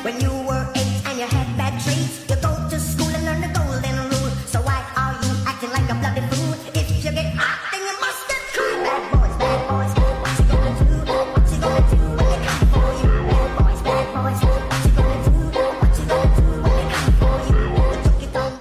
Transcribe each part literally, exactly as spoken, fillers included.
when you were eight and you had bad traits. You go to school and learn the golden rule. So why are you acting like a bloody fool? If you get hot, then you must get cool. Bad boys, bad boys, what you gonna do? What you gonna do when they come for you? Bad boys, bad boys, what you gonna do? What you gonna do when they come for you? You took it on.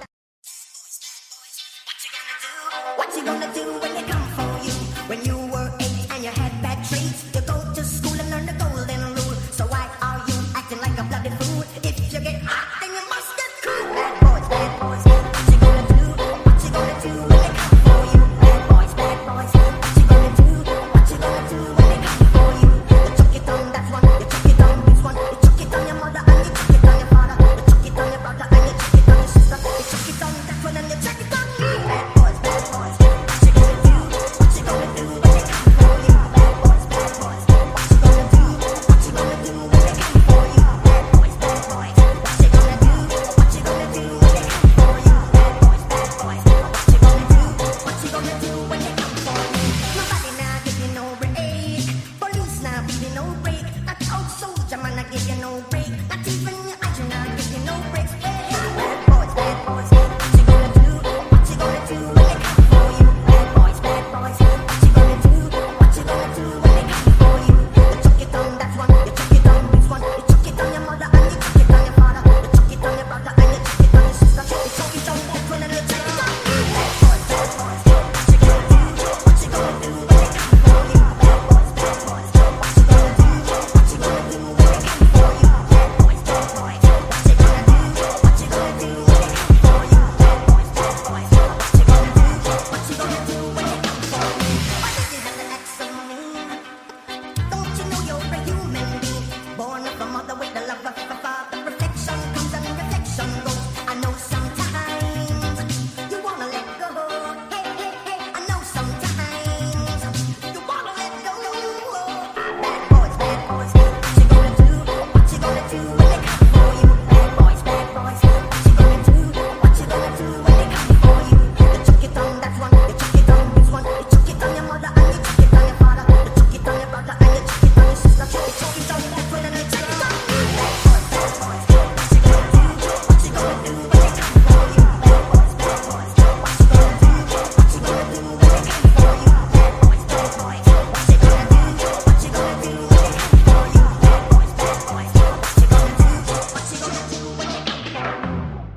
What you gonna do? What you gonna do when they come for you? When you were eight and you had bad traits. You go to school and learn the golden rule. So why are you acting like a bloody fool? If you get hot, then you must get cool. Bad boys, bad boys, what you gonna do? What you gonna do when they come for you? Bad boys, bad boys, what you gonna do? What you gonna do when they come for you? You took it on that one, you took it on this one, you took it on your mother and you took it on your father, you took it on your brother and you took it on your sister, you took it on that one and you took it on me. Bad boys, bad boys, what you gonna do? What you gonna do when they come for you? Bad boys, bad boys, what you gonna do? What you gonna do when they come for you? Bad boys, bad boys, what you gonna do? What you gonna do when they come for you? Bad boys, bad boys, what you gonna do? What you gonna do when they come for you? Nobody now give you no break. Police now give you no break. That old soldier man I give you no break. Not even your eyes now give you no breaks. Hey, bad boys, bad boys, what you gonna do? What you gonna do when they come for you? Bad boys, bad boys, what you gonna do? What you gonna do when they come for you? You took it on that one, you took it on this one, you took it on your mother and you took it on your father, you took it on your brother and you took it on your sister, you took it on that one and you took it on me. Bad boys, bad boys, what you gonna do? What you gonna do when they come for you? Bad boys, bad boys, what you gonna do? What you gonna do when they come for you? Bad boys, bad boys, what you gonna do? What you gonna do when they come for you? Bad boys, bad boys, what you gonna do? What you gonna do when they come for you? Why does it have to act so mean? Don't you know you're a human being, born of a mother with the love of a father? Reflection comes and reflection goes. I know sometimes you wanna let go. Hey, hey, hey, I know sometimes you wanna let go. Bad boys, bad boys, what you gonna do? What you gonna do when they come for you? Bad boys, bad boys, what you gonna do? What you gonna do when they come for you? You took it on that one, you took it on this one, you took it on your mother and you took it on your father, you took it on your brother and you took it on your sister, you took it on that one and you took it on me. Bad boys, bad boys, what you gonna do? What you gonna do when they come for you? Bad boys, bad boys, what you gonna do? What you gonna do when they come for you? Bad boys, bad boys, what you gonna do? What you gonna do when they come for you? Bad boys, bad boys, what you gonna do? What you gonna do when they come for you?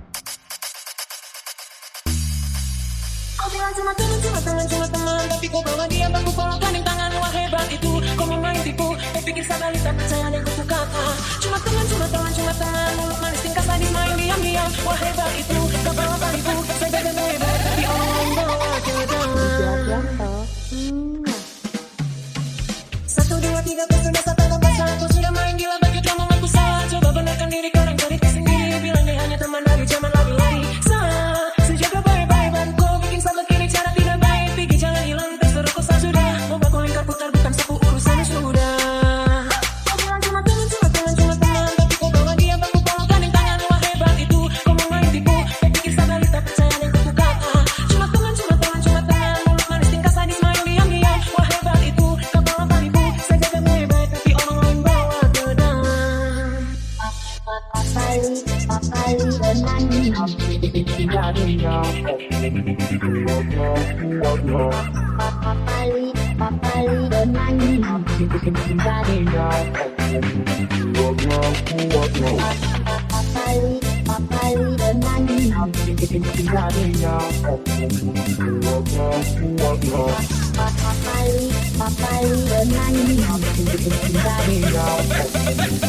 Kau bilang cuma teman, cuma teman, cuma teman, tapi kau bawa dia bangku kalau gandeng tangan. Wah hebat itu, kau main tipu. Kau pikir sabar tak percaya dan kau kata cuma teman, cuma teman, cuma teman, mulut manis tingkah sadis main diam-diam. Wah hebat itu, kau bawa panipu. Saya jaga hebat, tapi orang lain bawa kedatangan. Satu dua tiga kau sudah satu tambah satu, sudah main gila bagi kamu mengaku salah. Coba benarkan diri kau dan cari sendiri, bilang dia hanya teman dari zaman lari-lari. Salah, sejaga baik-baik dan kau bikin sabar kini cara tidak baik. Pergi jangan hilang, terserah kau sah sudah. Mau bakul lingkar putar bukan sapu urusan sudah. Kau bilang cuma teman, cuma teman, cuma teman, tapi kau bawa dia bangku kalau gandeng tangan. Wah hebat itu, kau mau main tipu. Kau pikir sabar tak percaya dan kau kata cuma teman, cuma teman, cuma teman, mulut manis tingkah sadis main diam-diam. Wah hebat itu, kau bawa panipu. Saya jaga baik-baik, tapi orang lain bawa kedatangan. Papali, papali bernyanyi, papali, papali bernyanyi, papali, papali bernyanyi, papali, papali bernyanyi.